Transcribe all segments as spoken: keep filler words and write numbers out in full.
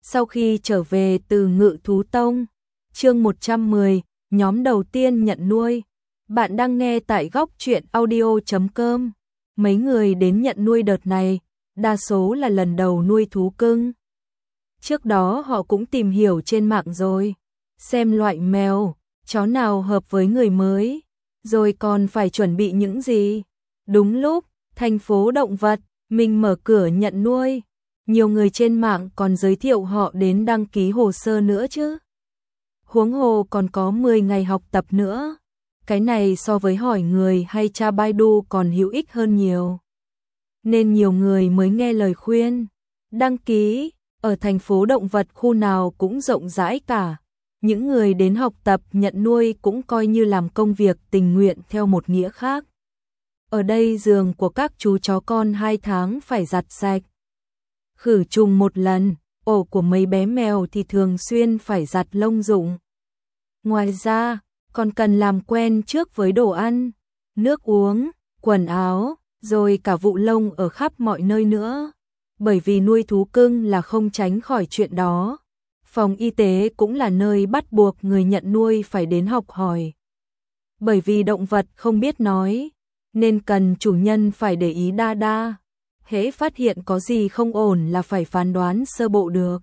Sau khi trở về từ Ngự Thú Tông, chương một trăm mười, nhóm đầu tiên nhận nuôi. Bạn đang nghe tại góc truyện audio chấm com. Mấy người đến nhận nuôi đợt này, đa số là lần đầu nuôi thú cưng. Trước đó họ cũng tìm hiểu trên mạng rồi, xem loại mèo, chó nào hợp với người mới, rồi còn phải chuẩn bị những gì. Đúng lúc, thành phố động vật, mình mở cửa nhận nuôi. Nhiều người trên mạng còn giới thiệu họ đến đăng ký hồ sơ nữa chứ. Huống hồ còn có mười ngày học tập nữa. Cái này so với hỏi người hay tra Baidu còn hữu ích hơn nhiều. Nên nhiều người mới nghe lời khuyên. Đăng ký, ở thành phố động vật khu nào cũng rộng rãi cả. Những người đến học tập nhận nuôi cũng coi như làm công việc tình nguyện theo một nghĩa khác. Ở đây giường của các chú chó con hai tháng phải giặt sạch, khử trùng một lần, ổ của mấy bé mèo thì thường xuyên phải giặt lông dụng. Ngoài ra, còn cần làm quen trước với đồ ăn, nước uống, quần áo, rồi cả vụ lông ở khắp mọi nơi nữa. Bởi vì nuôi thú cưng là không tránh khỏi chuyện đó. Phòng y tế cũng là nơi bắt buộc người nhận nuôi phải đến học hỏi. Bởi vì động vật không biết nói, nên cần chủ nhân phải để ý đa đa. Hễ phát hiện có gì không ổn là phải phán đoán sơ bộ được.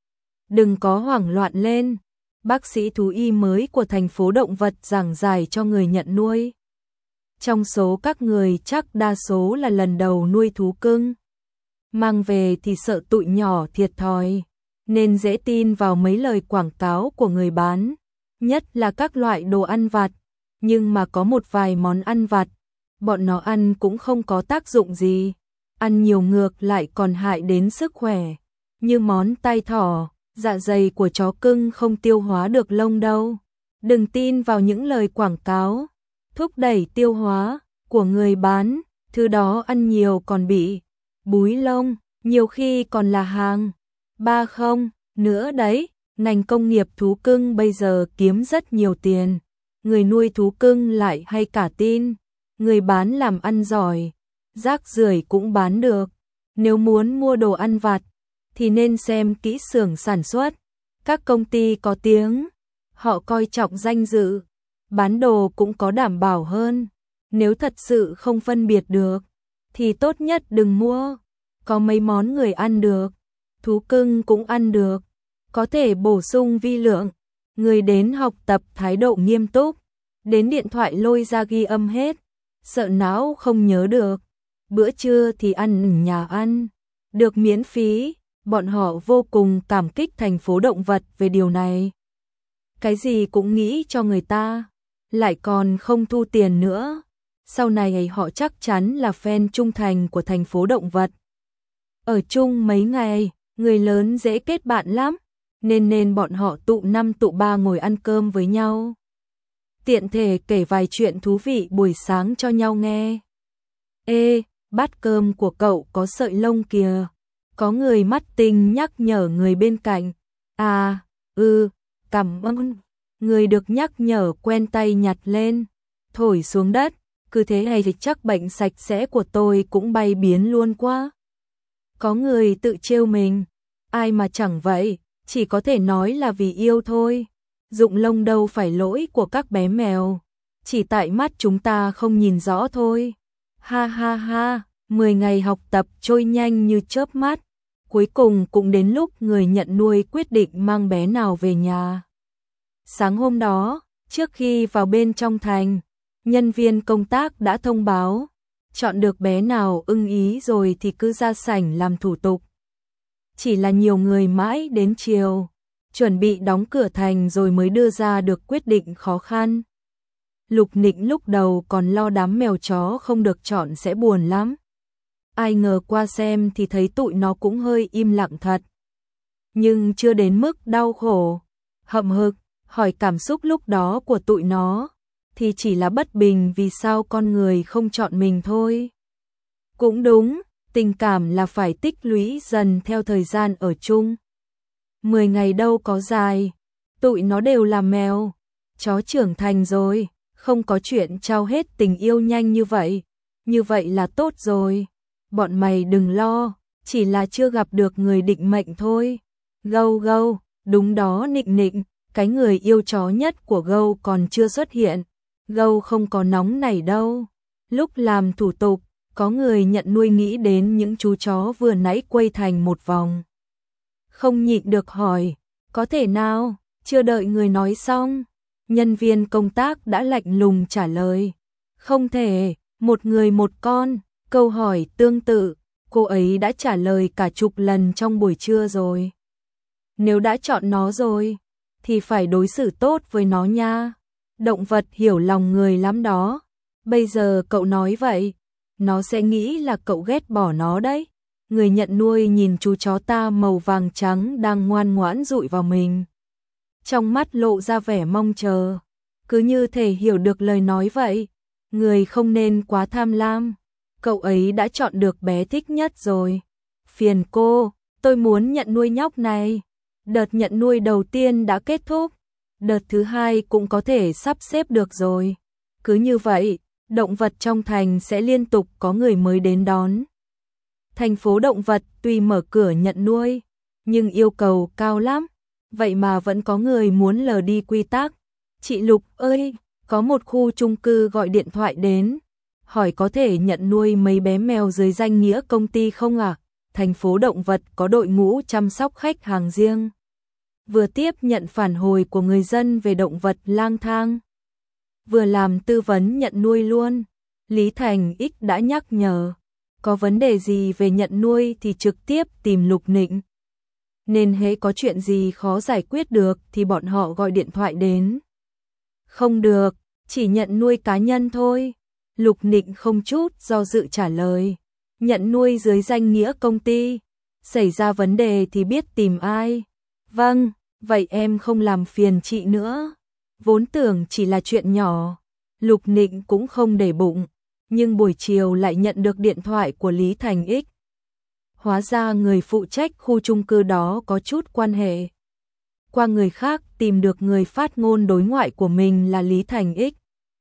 Đừng có hoảng loạn lên. Bác sĩ thú y mới của thành phố động vật giảng giải cho người nhận nuôi. Trong số các người chắc đa số là lần đầu nuôi thú cưng. Mang về thì sợ tụi nhỏ thiệt thòi, nên dễ tin vào mấy lời quảng cáo của người bán, nhất là các loại đồ ăn vặt. Nhưng mà có một vài món ăn vặt, bọn nó ăn cũng không có tác dụng gì. Ăn nhiều ngược lại còn hại đến sức khỏe, như món tai thỏ, dạ dày của chó cưng không tiêu hóa được lông đâu. Đừng tin vào những lời quảng cáo, thúc đẩy tiêu hóa của người bán, thứ đó ăn nhiều còn bị búi lông, nhiều khi còn là hàng ba không nữa đấy. Ngành công nghiệp thú cưng bây giờ kiếm rất nhiều tiền, người nuôi thú cưng lại hay cả tin, người bán làm ăn giỏi, rác rưởi cũng bán được. Nếu muốn mua đồ ăn vặt thì nên xem kỹ xưởng sản xuất. Các công ty có tiếng, họ coi trọng danh dự, bán đồ cũng có đảm bảo hơn. Nếu thật sự không phân biệt được thì tốt nhất đừng mua. Có mấy món người ăn được, thú cưng cũng ăn được, có thể bổ sung vi lượng. Người đến học tập thái độ nghiêm túc, đến điện thoại lôi ra ghi âm hết, sợ não không nhớ được. Bữa trưa thì ăn ở nhà ăn, được miễn phí. Bọn họ vô cùng cảm kích thành phố động vật về điều này. Cái gì cũng nghĩ cho người ta, lại còn không thu tiền nữa. Sau này họ chắc chắn là fan trung thành của thành phố động vật. Ở chung mấy ngày, người lớn dễ kết bạn lắm, nên nên bọn họ tụ năm tụ ba ngồi ăn cơm với nhau. Tiện thể kể vài chuyện thú vị buổi sáng cho nhau nghe. Ê, bát cơm của cậu có sợi lông kìa. Có người mắt tinh nhắc nhở người bên cạnh. À, ừ, cảm ơn. Người được nhắc nhở quen tay nhặt lên, thổi xuống đất. Cứ thế này thì chắc bệnh sạch sẽ của tôi cũng bay biến luôn quá. Có người tự trêu mình. Ai mà chẳng vậy, chỉ có thể nói là vì yêu thôi. Rụng lông đâu phải lỗi của các bé mèo, chỉ tại mắt chúng ta không nhìn rõ thôi. Ha ha ha. mười ngày học tập trôi nhanh như chớp mắt, cuối cùng cũng đến lúc người nhận nuôi quyết định mang bé nào về nhà. Sáng hôm đó, trước khi vào bên trong thành, nhân viên công tác đã thông báo, chọn được bé nào ưng ý rồi thì cứ ra sảnh làm thủ tục. Chỉ là nhiều người mãi đến chiều, chuẩn bị đóng cửa thành rồi mới đưa ra được quyết định khó khăn. Lục Nịnh lúc đầu còn lo đám mèo chó không được chọn sẽ buồn lắm. Ai ngờ qua xem thì thấy tụi nó cũng hơi im lặng thật. Nhưng chưa đến mức đau khổ, hậm hực, hỏi cảm xúc lúc đó của tụi nó, thì chỉ là bất bình vì sao con người không chọn mình thôi. Cũng đúng, tình cảm là phải tích lũy dần theo thời gian ở chung. Mười ngày đâu có dài, tụi nó đều là mèo, chó trưởng thành rồi, không có chuyện trao hết tình yêu nhanh như vậy. Như vậy là tốt rồi. Bọn mày đừng lo, chỉ là chưa gặp được người định mệnh thôi. Gâu gâu, đúng đó Nịnh Nịnh, cái người yêu chó nhất của Gâu còn chưa xuất hiện. Gâu không có nóng này đâu. Lúc làm thủ tục, có người nhận nuôi nghĩ đến những chú chó vừa nãy quay thành một vòng. Không nhịn được hỏi, có thể nào? Chưa đợi người nói xong, nhân viên công tác đã lạnh lùng trả lời. Không thể, một người một con. Câu hỏi tương tự, cô ấy đã trả lời cả chục lần trong buổi trưa rồi. Nếu đã chọn nó rồi, thì phải đối xử tốt với nó nha. Động vật hiểu lòng người lắm đó. Bây giờ cậu nói vậy, nó sẽ nghĩ là cậu ghét bỏ nó đấy. Người nhận nuôi nhìn chú chó ta màu vàng trắng đang ngoan ngoãn dụi vào mình. Trong mắt lộ ra vẻ mong chờ, cứ như thể hiểu được lời nói vậy. Người không nên quá tham lam, cậu ấy đã chọn được bé thích nhất rồi. Phiền cô, tôi muốn nhận nuôi nhóc này. Đợt nhận nuôi đầu tiên đã kết thúc, đợt thứ hai cũng có thể sắp xếp được rồi. Cứ như vậy, động vật trong thành sẽ liên tục có người mới đến đón. Thành phố động vật tuy mở cửa nhận nuôi, nhưng yêu cầu cao lắm, vậy mà vẫn có người muốn lờ đi quy tắc. Chị Lục ơi, có một khu chung cư gọi điện thoại đến, hỏi có thể nhận nuôi mấy bé mèo dưới danh nghĩa công ty không ạ? À? Thành phố động vật có đội ngũ chăm sóc khách hàng riêng, vừa tiếp nhận phản hồi của người dân về động vật lang thang, vừa làm tư vấn nhận nuôi luôn. Lý Thành X đã nhắc nhở, có vấn đề gì về nhận nuôi thì trực tiếp tìm Lục Nịnh. Nên hễ có chuyện gì khó giải quyết được thì bọn họ gọi điện thoại đến. Không được, chỉ nhận nuôi cá nhân thôi. Lục Nịnh không chút do dự trả lời. Nhận nuôi dưới danh nghĩa công ty, xảy ra vấn đề thì biết tìm ai. Vâng, vậy em không làm phiền chị nữa. Vốn tưởng chỉ là chuyện nhỏ, Lục Nịnh cũng không để bụng, nhưng buổi chiều lại nhận được điện thoại của Lý Thành X. Hóa ra người phụ trách khu chung cư đó có chút quan hệ. Qua người khác tìm được người phát ngôn đối ngoại của mình là Lý Thành X.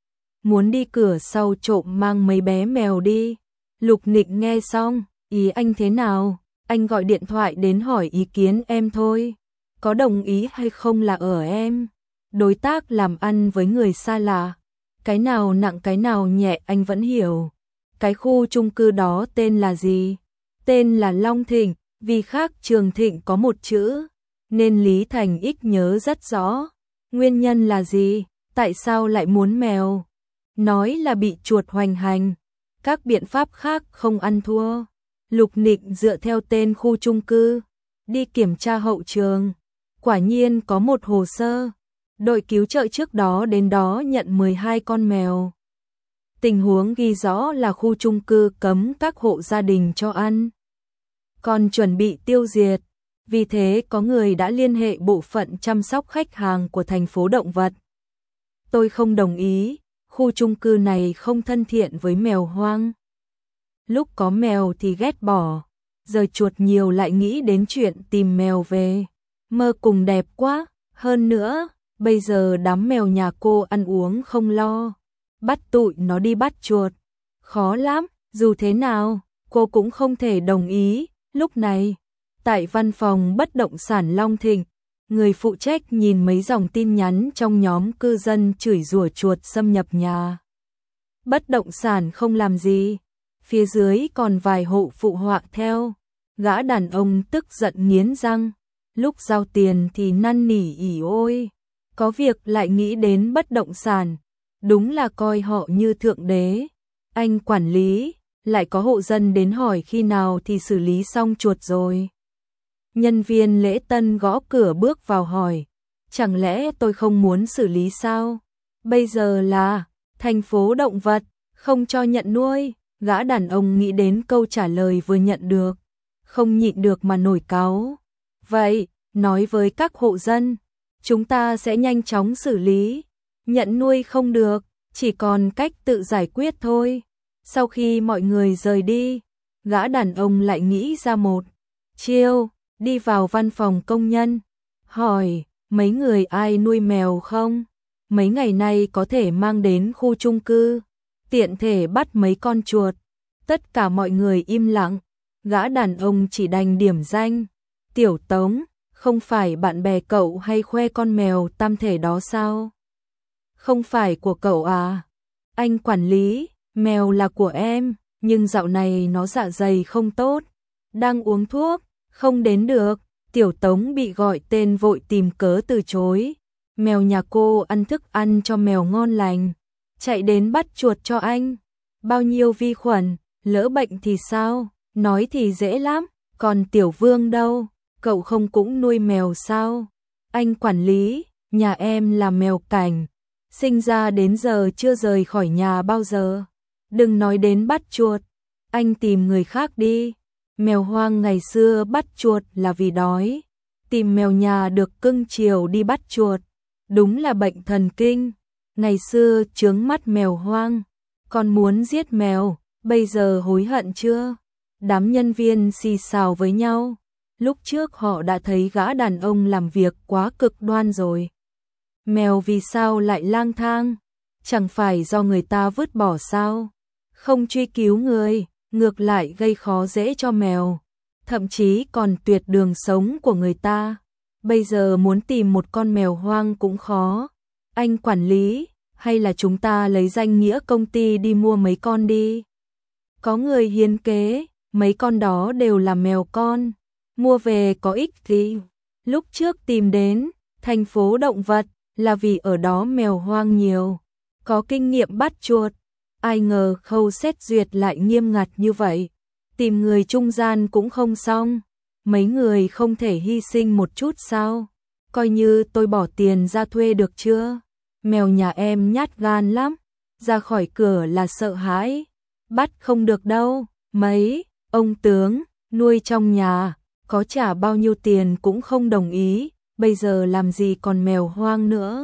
Muốn đi cửa sau trộm mang mấy bé mèo đi. Lục Nịnh nghe xong, ý anh thế nào? Anh gọi điện thoại đến hỏi ý kiến em thôi. Có đồng ý hay không là ở em. Đối tác làm ăn với người xa lạ, cái nào nặng cái nào nhẹ anh vẫn hiểu. Cái khu chung cư đó tên là gì? Tên là Long Thịnh, vì khác Trường Thịnh có một chữ, nên Lý Thành X nhớ rất rõ. Nguyên nhân là gì? Tại sao lại muốn mèo? Nói là bị chuột hoành hành, các biện pháp khác không ăn thua. Lục Nịnh dựa theo tên khu chung cư, đi kiểm tra hậu trường. Quả nhiên có một hồ sơ. Đội cứu trợ trước đó đến đó nhận mười hai con mèo. Tình huống ghi rõ là khu chung cư cấm các hộ gia đình cho ăn, còn chuẩn bị tiêu diệt. Vì thế có người đã liên hệ bộ phận chăm sóc khách hàng của thành phố động vật. Tôi không đồng ý, khu chung cư này không thân thiện với mèo hoang. Lúc có mèo thì ghét bỏ, giờ chuột nhiều lại nghĩ đến chuyện tìm mèo về. Mơ cùng đẹp quá, hơn nữa, bây giờ đám mèo nhà cô ăn uống không lo. Bắt tụi nó đi bắt chuột, khó lắm, dù thế nào, cô cũng không thể đồng ý. Lúc này, tại văn phòng bất động sản Long Thịnh, người phụ trách nhìn mấy dòng tin nhắn trong nhóm cư dân chửi rủa chuột xâm nhập nhà. Bất động sản không làm gì, phía dưới còn vài hộ phụ họa theo. Gã đàn ông tức giận nghiến răng, lúc giao tiền thì năn nỉ ỉ ôi, có việc lại nghĩ đến bất động sản, đúng là coi họ như thượng đế. Anh quản lý, lại có hộ dân đến hỏi khi nào thì xử lý xong chuột rồi. Nhân viên lễ tân gõ cửa bước vào hỏi, chẳng lẽ tôi không muốn xử lý sao? Bây giờ là thành phố động vật, không cho nhận nuôi. Gã đàn ông nghĩ đến câu trả lời vừa nhận được, không nhịn được mà nổi cáu. Vậy, nói với các hộ dân, chúng ta sẽ nhanh chóng xử lý. Nhận nuôi không được, chỉ còn cách tự giải quyết thôi. Sau khi mọi người rời đi, gã đàn ông lại nghĩ ra một chiêu, đi vào văn phòng công nhân, hỏi, mấy người ai nuôi mèo không? Mấy ngày nay có thể mang đến khu chung cư, tiện thể bắt mấy con chuột. Tất cả mọi người im lặng, gã đàn ông chỉ đành điểm danh, Tiểu Tống, Không phải bạn bè cậu hay khoe con mèo tam thể đó sao? Không phải của cậu à? Anh quản lý, mèo là của em, nhưng dạo này nó dạ dày không tốt, đang uống thuốc, không đến được. Tiểu Tống bị gọi tên vội tìm cớ từ chối. Mèo nhà cô ăn thức ăn cho mèo ngon lành, chạy đến bắt chuột cho anh. Bao nhiêu vi khuẩn, lỡ bệnh thì sao? Nói thì dễ lắm, còn Tiểu Vương đâu? Cậu không cũng nuôi mèo sao? Anh quản lý, nhà em là mèo cảnh, sinh ra đến giờ chưa rời khỏi nhà bao giờ. Đừng nói đến bắt chuột, anh tìm người khác đi. Mèo hoang ngày xưa bắt chuột là vì đói, tìm mèo nhà được cưng chiều đi bắt chuột, đúng là bệnh thần kinh. Ngày xưa chướng mắt mèo hoang, còn muốn giết mèo, bây giờ hối hận chưa? Đám nhân viên xì xào với nhau, lúc trước họ đã thấy gã đàn ông làm việc quá cực đoan rồi. Mèo vì sao lại lang thang? Chẳng phải do người ta vứt bỏ sao? Không truy cứu người, ngược lại gây khó dễ cho mèo, thậm chí còn tuyệt đường sống của người ta. Bây giờ muốn tìm một con mèo hoang cũng khó. Anh quản lý, hay là chúng ta lấy danh nghĩa công ty đi mua mấy con đi? Có người hiến kế, mấy con đó đều là mèo con, mua về có ích gì? Lúc trước tìm đến thành phố động vật là vì ở đó mèo hoang nhiều, có kinh nghiệm bắt chuột. Ai ngờ khâu xét duyệt lại nghiêm ngặt như vậy, tìm người trung gian cũng không xong. Mấy người không thể hy sinh một chút sao? Coi như tôi bỏ tiền ra thuê được chưa? Mèo nhà em nhát gan lắm, ra khỏi cửa là sợ hãi, bắt không được đâu. Mấy ông tướng nuôi trong nhà, có trả bao nhiêu tiền cũng không đồng ý, bây giờ làm gì còn mèo hoang nữa.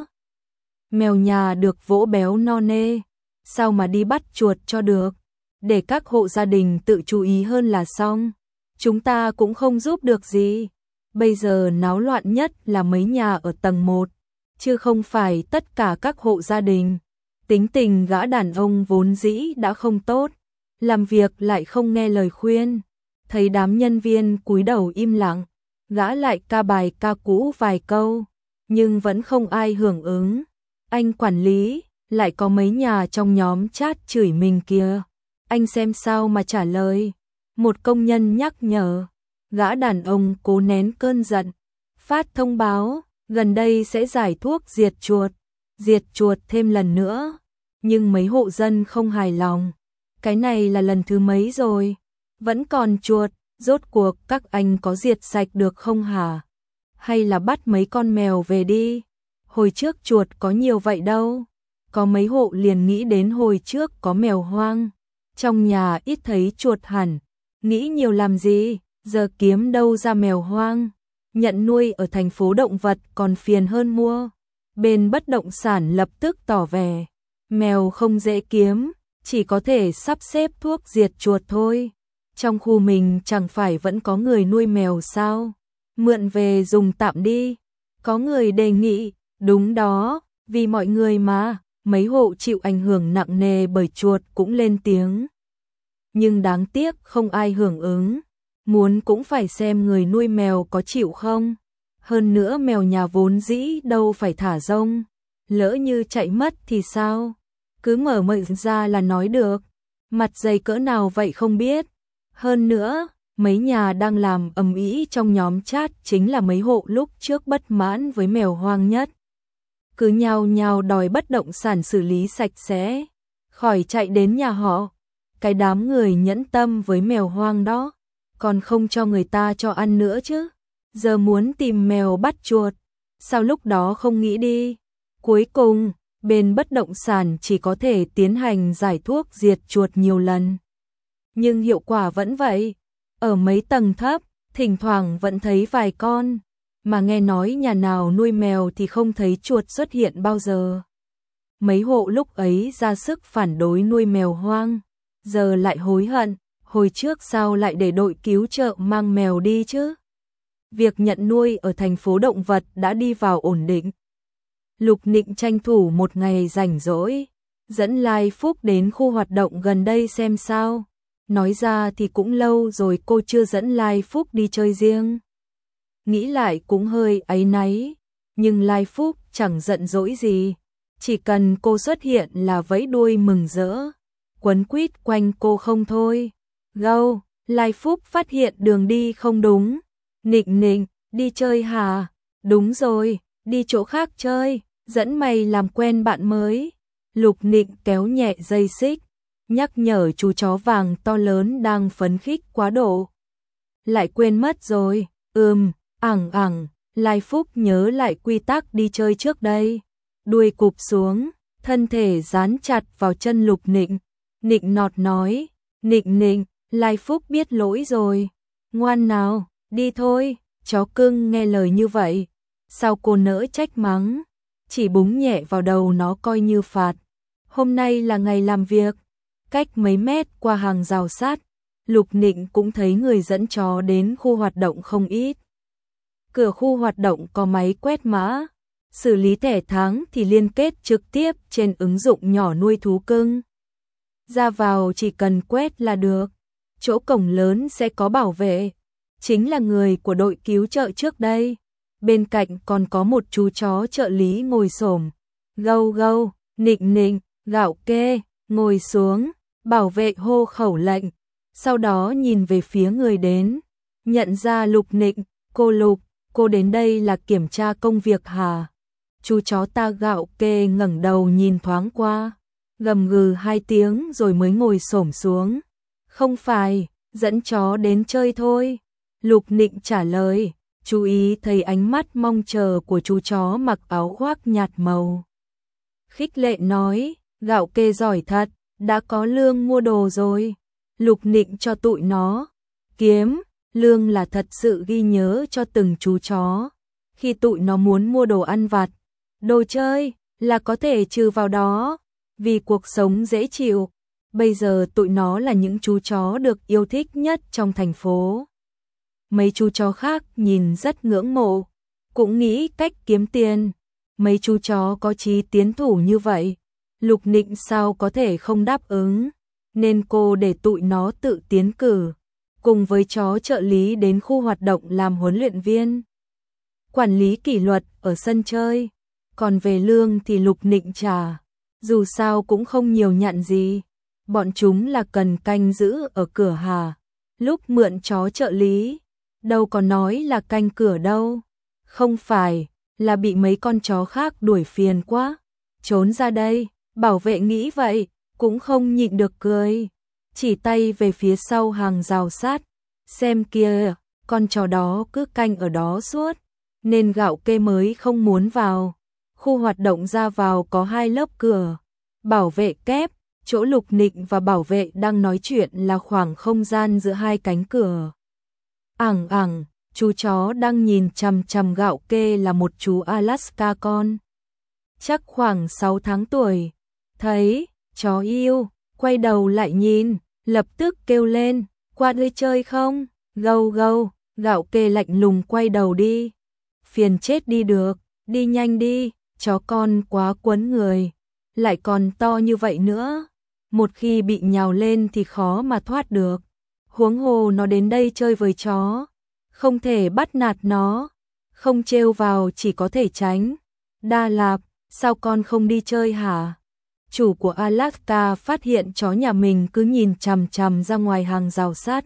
Mèo nhà được vỗ béo no nê, sao mà đi bắt chuột cho được? Để các hộ gia đình tự chú ý hơn là xong, chúng ta cũng không giúp được gì. Bây giờ náo loạn nhất là mấy nhà ở tầng một, chứ không phải tất cả các hộ gia đình. Tính tình gã đàn ông vốn dĩ đã không tốt, làm việc lại không nghe lời khuyên. Thấy đám nhân viên cúi đầu im lặng, gã lại ca bài ca cũ vài câu, nhưng vẫn không ai hưởng ứng. Anh quản lý, lại có mấy nhà trong nhóm chat chửi mình kìa, anh xem sao mà trả lời. Một công nhân nhắc nhở, gã đàn ông cố nén cơn giận, phát thông báo, gần đây sẽ giải thuốc diệt chuột, diệt chuột thêm lần nữa. Nhưng mấy hộ dân không hài lòng, cái này là lần thứ mấy rồi, vẫn còn chuột, rốt cuộc các anh có diệt sạch được không hả? Hay là bắt mấy con mèo về đi, hồi trước chuột có nhiều vậy đâu. Có mấy hộ liền nghĩ đến hồi trước có mèo hoang, trong nhà ít thấy chuột hẳn, nghĩ nhiều làm gì, giờ kiếm đâu ra mèo hoang. Nhận nuôi ở thành phố động vật còn phiền hơn mua. Bên bất động sản lập tức tỏ vẻ, mèo không dễ kiếm, chỉ có thể sắp xếp thuốc diệt chuột thôi. Trong khu mình chẳng phải vẫn có người nuôi mèo sao? Mượn về dùng tạm đi. Có người đề nghị, đúng đó, vì mọi người mà. Mấy hộ chịu ảnh hưởng nặng nề bởi chuột cũng lên tiếng. Nhưng đáng tiếc không ai hưởng ứng. Muốn cũng phải xem người nuôi mèo có chịu không. Hơn nữa mèo nhà vốn dĩ đâu phải thả rông, lỡ như chạy mất thì sao? Cứ mở miệng ra là nói được, mặt dày cỡ nào vậy không biết. Hơn nữa, mấy nhà đang làm ầm ĩ trong nhóm chat chính là mấy hộ lúc trước bất mãn với mèo hoang nhất. Cứ nhao nhao đòi bất động sản xử lý sạch sẽ, khỏi chạy đến nhà họ. Cái đám người nhẫn tâm với mèo hoang đó, còn không cho người ta cho ăn nữa chứ. Giờ muốn tìm mèo bắt chuột, sao lúc đó không nghĩ đi? Cuối cùng, bên bất động sản chỉ có thể tiến hành giải thuốc diệt chuột nhiều lần. Nhưng hiệu quả vẫn vậy. Ở mấy tầng thấp, thỉnh thoảng vẫn thấy vài con, mà nghe nói nhà nào nuôi mèo thì không thấy chuột xuất hiện bao giờ. Mấy hộ lúc ấy ra sức phản đối nuôi mèo hoang, giờ lại hối hận, hồi trước sao lại để đội cứu trợ mang mèo đi chứ? Việc nhận nuôi ở thành phố động vật đã đi vào ổn định. Lục Nịnh tranh thủ một ngày rảnh rỗi, dẫn Lai Phúc đến khu hoạt động gần đây xem sao. Nói ra thì cũng lâu rồi cô chưa dẫn Lai Phúc đi chơi riêng. nghĩ lại cũng hơi áy náy, nhưng Lai Phúc chẳng giận dỗi gì, chỉ cần cô xuất hiện là vẫy đuôi mừng rỡ, quấn quýt quanh cô không thôi. Gâu, Lai Phúc phát hiện đường đi không đúng. Nịnh nịnh, đi chơi hả? Đúng rồi, đi chỗ khác chơi, dẫn mày làm quen bạn mới. Lục Nịnh kéo nhẹ dây xích, nhắc nhở chú chó vàng to lớn đang phấn khích quá độ. Lại quên mất rồi, ừm, ẳng ẳng, Lai Phúc nhớ lại quy tắc đi chơi trước đây. Đuôi cụp xuống, thân thể dán chặt vào chân Lục Nịnh. Nịnh nọt nói, Nịnh Nịnh, Lai Phúc biết lỗi rồi. Ngoan nào, đi thôi, chó cưng nghe lời như vậy. Sao cô nỡ trách mắng, chỉ búng nhẹ vào đầu nó coi như phạt. Hôm nay là ngày làm việc, cách mấy mét qua hàng rào sắt, Lục Nịnh cũng thấy người dẫn chó đến khu hoạt động không ít. Cửa khu hoạt động có máy quét mã, xử lý thẻ tháng thì liên kết trực tiếp trên ứng dụng nhỏ nuôi thú cưng. Ra vào chỉ cần quét là được, chỗ cổng lớn sẽ có bảo vệ, chính là người của đội cứu trợ trước đây. Bên cạnh còn có một chú chó trợ lý ngồi xổm. Gâu gâu, Nịnh Nịnh, gạo kê, ngồi xuống, bảo vệ hô khẩu lệnh, sau đó nhìn về phía người đến, nhận ra Lục Nịnh. Cô Lục, cô đến đây là kiểm tra công việc hả? Chú chó ta gạo kê ngẩng đầu nhìn thoáng qua, gầm gừ hai tiếng rồi mới ngồi xổm xuống. Không phải, dẫn chó đến chơi thôi. Lục Nịnh trả lời, chú ý thấy ánh mắt mong chờ của chú chó mặc áo khoác nhạt màu. Khích lệ nói, gạo kê giỏi thật, đã có lương mua đồ rồi. Lục Nịnh cho tụi nó kiếm, lương là thật sự ghi nhớ cho từng chú chó. Khi tụi nó muốn mua đồ ăn vặt, đồ chơi là có thể trừ vào đó, vì cuộc sống dễ chịu. Bây giờ tụi nó là những chú chó được yêu thích nhất trong thành phố. Mấy chú chó khác nhìn rất ngưỡng mộ, cũng nghĩ cách kiếm tiền. Mấy chú chó có chí tiến thủ như vậy, Lục Nịnh sao có thể không đáp ứng, nên cô để tụi nó tự tiến cử, cùng với chó trợ lý đến khu hoạt động làm huấn luyện viên, quản lý kỷ luật ở sân chơi. Còn về lương thì Lục Nịnh trả, dù sao cũng không nhiều nhận gì. Bọn chúng là cần canh giữ ở cửa hà, lúc mượn chó trợ lý, đâu có nói là canh cửa đâu. Không phải, là bị mấy con chó khác đuổi phiền quá, trốn ra đây. Bảo vệ nghĩ vậy, cũng không nhịn được cười, chỉ tay về phía sau hàng rào sắt. Xem kia, con chó đó cứ canh ở đó suốt, nên gạo kê mới không muốn vào. Khu hoạt động ra vào có hai lớp cửa, bảo vệ kép, chỗ Lục Nịnh và bảo vệ đang nói chuyện là khoảng không gian giữa hai cánh cửa. Ẳng ẳng, chú chó đang nhìn chằm chằm gạo kê là một chú Alaska con, chắc khoảng sáu tháng tuổi. Thấy, chó yêu, quay đầu lại nhìn, lập tức kêu lên, qua đây chơi không? Gâu gâu, gạo kê lạnh lùng quay đầu đi. Phiền chết đi được, đi nhanh đi, chó con quá quấn người, lại còn to như vậy nữa. Một khi bị nhào lên thì khó mà thoát được. Huống hồ nó đến đây chơi với chó, không thể bắt nạt nó, không trêu vào chỉ có thể tránh. Đa Lạp, sao con không đi chơi hả? Chủ của Alaska phát hiện chó nhà mình cứ nhìn chằm chằm ra ngoài hàng rào sắt,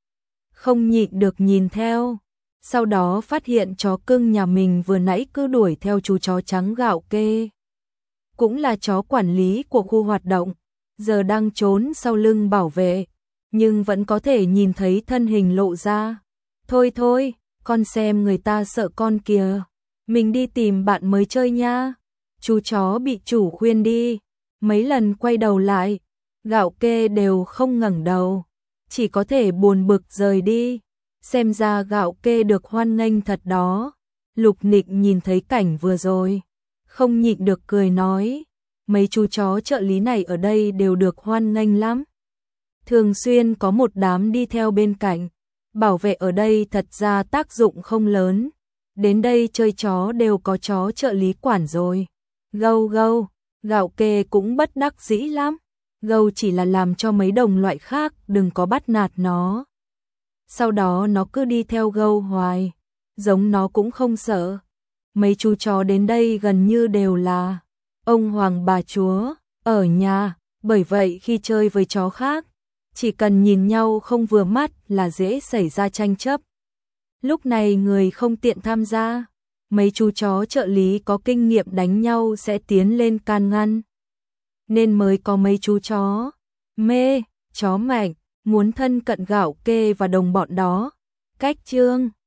không nhịn được nhìn theo. Sau đó phát hiện chó cưng nhà mình vừa nãy cứ đuổi theo chú chó trắng gạo kê, cũng là chó quản lý của khu hoạt động, giờ đang trốn sau lưng bảo vệ, nhưng vẫn có thể nhìn thấy thân hình lộ ra. Thôi thôi, con xem người ta sợ con kìa, mình đi tìm bạn mới chơi nha. Chú chó bị chủ khuyên đi, mấy lần quay đầu lại, gạo kê đều không ngẩng đầu, chỉ có thể buồn bực rời đi. Xem ra gạo kê được hoan nghênh thật đó. Lục Nịnh nhìn thấy cảnh vừa rồi, không nhịn được cười nói, mấy chú chó trợ lý này ở đây đều được hoan nghênh lắm. Thường xuyên có một đám đi theo bên cạnh, bảo vệ ở đây thật ra tác dụng không lớn. Đến đây chơi chó đều có chó trợ lý quản rồi. Gâu gâu, gạo kê cũng bất đắc dĩ lắm. Gâu chỉ là làm cho mấy đồng loại khác đừng có bắt nạt nó. Sau đó nó cứ đi theo gâu hoài, giống nó cũng không sợ. Mấy chú chó đến đây gần như đều là ông hoàng bà chúa ở nhà, bởi vậy khi chơi với chó khác, chỉ cần nhìn nhau không vừa mắt là dễ xảy ra tranh chấp. Lúc này người không tiện tham gia, mấy chú chó trợ lý có kinh nghiệm đánh nhau sẽ tiến lên can ngăn. Nên mới có mấy chú chó mê, chó mạnh, muốn thân cận Gạo Kê và đồng bọn đó. Cách chương